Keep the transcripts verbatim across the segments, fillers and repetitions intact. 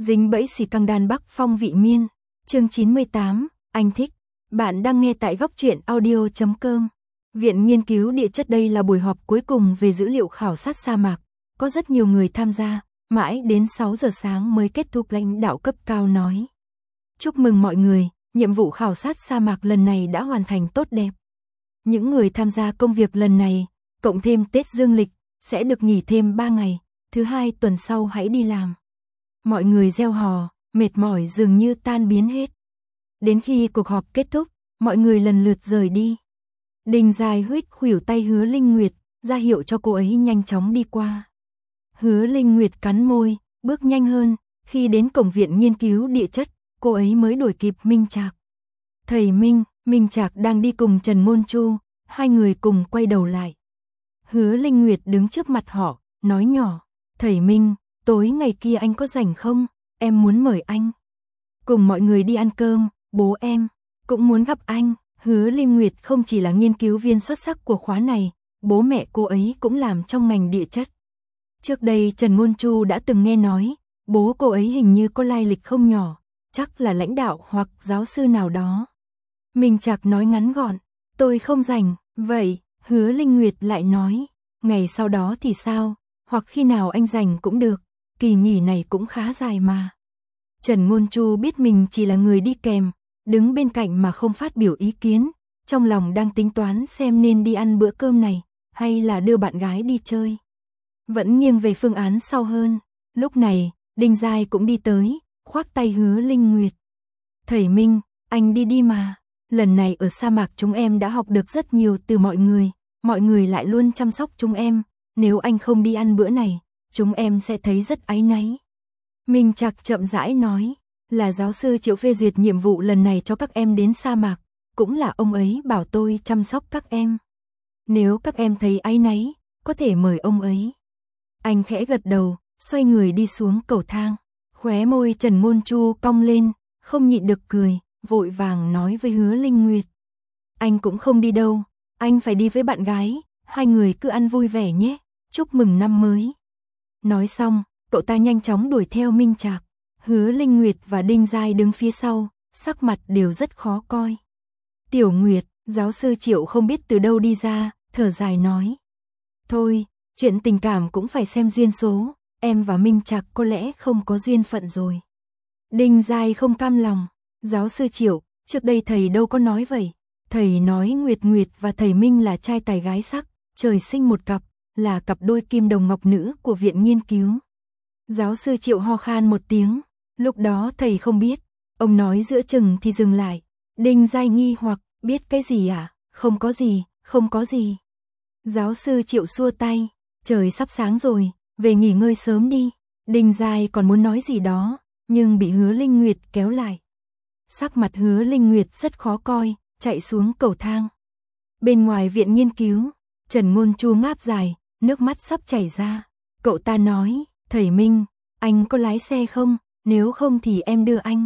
Dính bẫy xì căng đan Bắc Phong vị miên. Chương chín mươi tám, anh thích. Bạn đang nghe tại góc truyện audio chấm com. Viện Nghiên cứu Địa chất đây là buổi họp cuối cùng về dữ liệu khảo sát sa mạc. Có rất nhiều người tham gia, mãi đến sáu giờ sáng mới kết thúc, lãnh đạo cấp cao nói. Chúc mừng mọi người, nhiệm vụ khảo sát sa mạc lần này đã hoàn thành tốt đẹp. Những người tham gia công việc lần này, cộng thêm Tết dương lịch, sẽ được nghỉ thêm ba ngày, thứ hai tuần sau hãy đi làm. Mọi người reo hò, mệt mỏi dường như tan biến hết. Đến khi cuộc họp kết thúc, mọi người lần lượt rời đi. Đình Dài huých khuỷu tay Hứa Linh Nguyệt, ra hiệu cho cô ấy nhanh chóng đi qua. Hứa Linh Nguyệt cắn môi, bước nhanh hơn, khi đến cổng Viện Nghiên cứu Địa chất, cô ấy mới đuổi kịp Minh Trạc. Thầy Minh, Minh Trạc đang đi cùng Trần Ngôn Chu, hai người cùng quay đầu lại. Hứa Linh Nguyệt đứng trước mặt họ, nói nhỏ, thầy Minh, tối ngày kia anh có rảnh không? Em muốn mời anh cùng mọi người đi ăn cơm, bố em cũng muốn gặp anh. Hứa Linh Nguyệt không chỉ là nghiên cứu viên xuất sắc của khóa này, bố mẹ cô ấy cũng làm trong ngành địa chất. Trước đây Trần Ngôn Chu đã từng nghe nói, bố cô ấy hình như có lai lịch không nhỏ, chắc là lãnh đạo hoặc giáo sư nào đó. Minh Trạc nói ngắn gọn, tôi không rảnh. Vậy, Hứa Linh Nguyệt lại nói, ngày sau đó thì sao, hoặc khi nào anh rảnh cũng được, kỳ nghỉ này cũng khá dài mà. Trần Ngôn Chu biết mình chỉ là người đi kèm, đứng bên cạnh mà không phát biểu ý kiến, trong lòng đang tính toán xem nên đi ăn bữa cơm này, hay là đưa bạn gái đi chơi. Vẫn nghiêng về phương án sau hơn. Lúc này, Đinh Giai cũng đi tới, khoác tay Hứa Linh Nguyệt. Thầy Minh, anh đi đi mà. Lần này ở sa mạc chúng em đã học được rất nhiều từ mọi người, mọi người lại luôn chăm sóc chúng em, nếu anh không đi ăn bữa này, chúng em sẽ thấy rất áy náy. Minh Trạc chậm rãi nói, là giáo sư Triệu phê duyệt nhiệm vụ lần này cho các em đến sa mạc, cũng là ông ấy bảo tôi chăm sóc các em. Nếu các em thấy áy náy, có thể mời ông ấy. Anh khẽ gật đầu, xoay người đi xuống cầu thang, khóe môi Trần Ngôn Chu cong lên, không nhịn được cười, vội vàng nói với Hứa Linh Nguyệt. Anh cũng không đi đâu, anh phải đi với bạn gái, hai người cứ ăn vui vẻ nhé, chúc mừng năm mới. Nói xong, cậu ta nhanh chóng đuổi theo Minh Trạc. Hứa Linh Nguyệt và Đinh Giai đứng phía sau, sắc mặt đều rất khó coi. Tiểu Nguyệt, giáo sư Triệu không biết từ đâu đi ra, thở dài nói. Thôi, chuyện tình cảm cũng phải xem duyên số, em và Minh Trạc có lẽ không có duyên phận rồi. Đinh Giai không cam lòng. Giáo sư Triệu, trước đây thầy đâu có nói vậy. Thầy nói Nguyệt Nguyệt và thầy Minh là trai tài gái sắc, trời sinh một cặp, là cặp đôi kim đồng ngọc nữ của Viện Nghiên cứu. Giáo sư Triệu ho khan một tiếng, lúc đó thầy không biết, ông nói giữa chừng thì dừng lại. Đinh Giai nghi hoặc, biết cái gì à? Không có gì, không có gì. Giáo sư Triệu xua tay, trời sắp sáng rồi, về nghỉ ngơi sớm đi. Đinh Giai còn muốn nói gì đó, nhưng bị Hứa Linh Nguyệt kéo lại. Sắc mặt Hứa Linh Nguyệt rất khó coi, chạy xuống cầu thang. Bên ngoài Viện Nghiên cứu, Trần Ngôn Chu ngáp dài, nước mắt sắp chảy ra. Cậu ta nói, thầy Minh, anh có lái xe không? Nếu không thì em đưa anh.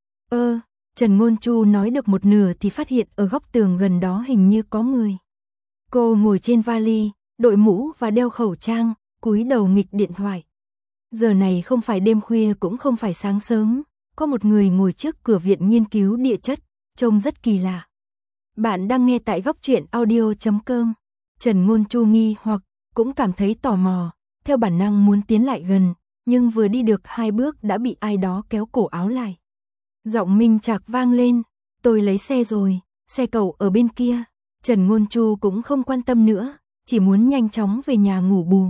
Ơ, Trần Ngôn Chu nói được một nửa thì phát hiện ở góc tường gần đó hình như có người. Cô ngồi trên vali, đội mũ và đeo khẩu trang, cúi đầu nghịch điện thoại. Giờ này không phải đêm khuya cũng không phải sáng sớm. Có một người ngồi trước cửa Viện Nghiên cứu Địa chất, trông rất kỳ lạ. Bạn đang nghe tại góc truyện audio chấm com. Trần Ngôn Chu nghi hoặc cũng cảm thấy tò mò, theo bản năng muốn tiến lại gần, nhưng vừa đi được hai bước đã bị ai đó kéo cổ áo lại. Giọng Minh Trạc vang lên, tôi lấy xe rồi, xe cậu ở bên kia. Trần Ngôn Chu cũng không quan tâm nữa, chỉ muốn nhanh chóng về nhà ngủ bù.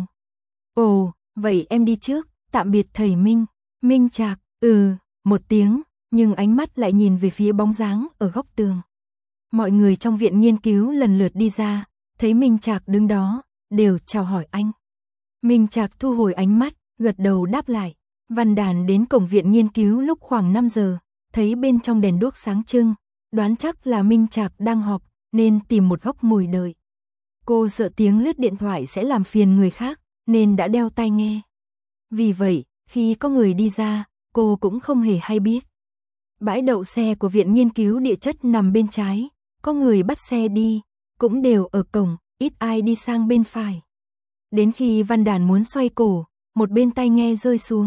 Ồ, vậy em đi trước, tạm biệt thầy Minh. Minh Trạc, ừ. Một tiếng, nhưng ánh mắt lại nhìn về phía bóng dáng ở góc tường. Mọi người trong Viện Nghiên cứu lần lượt đi ra, thấy Minh Trạc đứng đó, đều chào hỏi anh. Minh Trạc thu hồi ánh mắt, gật đầu đáp lại. Văn Đàn đến cổng Viện Nghiên cứu lúc khoảng năm giờ, thấy bên trong đèn đuốc sáng trưng, đoán chắc là Minh Trạc đang họp, nên tìm một góc ngồi đợi. Cô sợ tiếng lướt điện thoại sẽ làm phiền người khác, nên đã đeo tai nghe. Vì vậy, khi có người đi ra, cô cũng không hề hay biết. Bãi đậu xe của Viện Nghiên cứu Địa chất nằm bên trái, có người bắt xe đi, cũng đều ở cổng, ít ai đi sang bên phải. Đến khi Văn Đàn muốn xoay cổ, một bên tai nghe rơi xuống,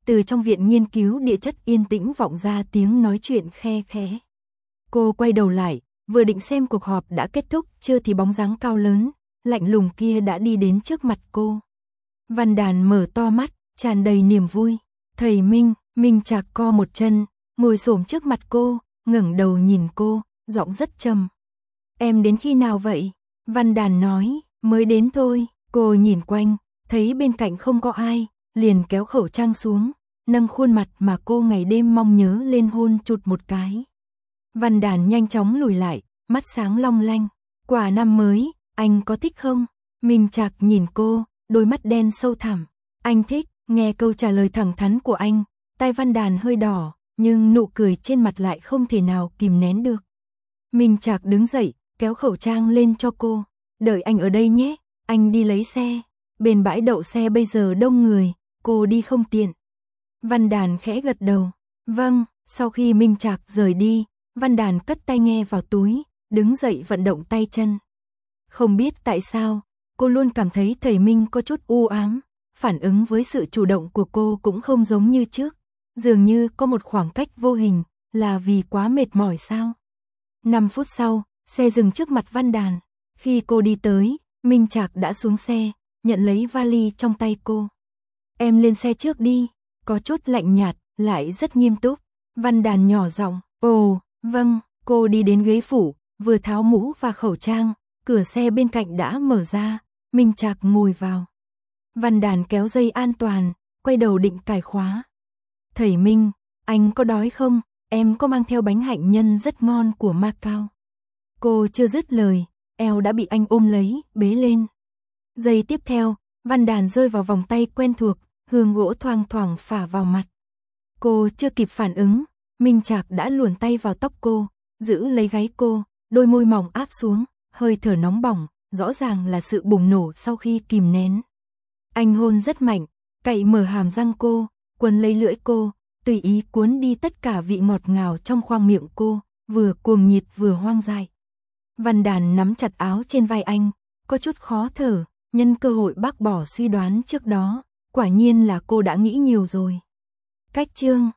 từ trong viện nghiên cứu địa chất yên tĩnh vọng ra tiếng nói chuyện khe khẽ. Cô quay đầu lại, vừa định xem cuộc họp đã kết thúc chưa thì bóng dáng cao lớn, lạnh lùng kia đã đi đến trước mặt cô. Văn Đàn mở to mắt, tràn đầy niềm vui. Thầy Minh, Minh Trạc co một chân, ngồi xổm trước mặt cô, ngẩng đầu nhìn cô, giọng rất trầm. Em đến khi nào vậy? Văn Đàn nói, mới đến thôi. Cô nhìn quanh, thấy bên cạnh không có ai, liền kéo khẩu trang xuống, nâng khuôn mặt mà cô ngày đêm mong nhớ lên hôn chụt một cái. Văn Đàn nhanh chóng lùi lại, mắt sáng long lanh. Quả năm mới, anh có thích không? Minh Trạc nhìn cô, đôi mắt đen sâu thẳm. Anh thích. Nghe câu trả lời thẳng thắn của anh, tai Văn Đàn hơi đỏ, nhưng nụ cười trên mặt lại không thể nào kìm nén được. Minh Trạc đứng dậy, kéo khẩu trang lên cho cô. Đợi anh ở đây nhé, anh đi lấy xe. Bên bãi đậu xe bây giờ đông người, cô đi không tiện. Văn Đàn khẽ gật đầu. Vâng, sau khi Minh Trạc rời đi, Văn Đàn cất tai nghe vào túi, đứng dậy vận động tay chân. Không biết tại sao, cô luôn cảm thấy thầy Minh có chút u ám. Phản ứng với sự chủ động của cô cũng không giống như trước, dường như có một khoảng cách vô hình, là vì quá mệt mỏi sao? năm phút sau, xe dừng trước mặt Văn Đàn. Khi cô đi tới, Minh Trạc đã xuống xe, nhận lấy vali trong tay cô. Em lên xe trước đi, có chút lạnh nhạt, lại rất nghiêm túc. Văn Đàn nhỏ giọng, ồ, vâng. Cô đi đến ghế phụ, vừa tháo mũ và khẩu trang, cửa xe bên cạnh đã mở ra, Minh Trạc ngồi vào. Văn Đàn kéo dây an toàn, quay đầu định cài khóa. Thầy Minh, anh có đói không? Em có mang theo bánh hạnh nhân rất ngon của Macau. Cô chưa dứt lời, eo đã bị anh ôm lấy, bế lên. Giây tiếp theo, Văn Đàn rơi vào vòng tay quen thuộc, hương gỗ thoang thoảng phả vào mặt. Cô chưa kịp phản ứng, Minh Trạc đã luồn tay vào tóc cô, giữ lấy gáy cô, đôi môi mỏng áp xuống, hơi thở nóng bỏng, rõ ràng là sự bùng nổ sau khi kìm nén. Anh hôn rất mạnh, cậy mở hàm răng cô, quấn lấy lưỡi cô, tùy ý cuốn đi tất cả vị ngọt ngào trong khoang miệng cô, vừa cuồng nhiệt vừa hoang dại. Văn Đàn nắm chặt áo trên vai anh, có chút khó thở, nhân cơ hội bác bỏ suy đoán trước đó, quả nhiên là cô đã nghĩ nhiều rồi. Cách chương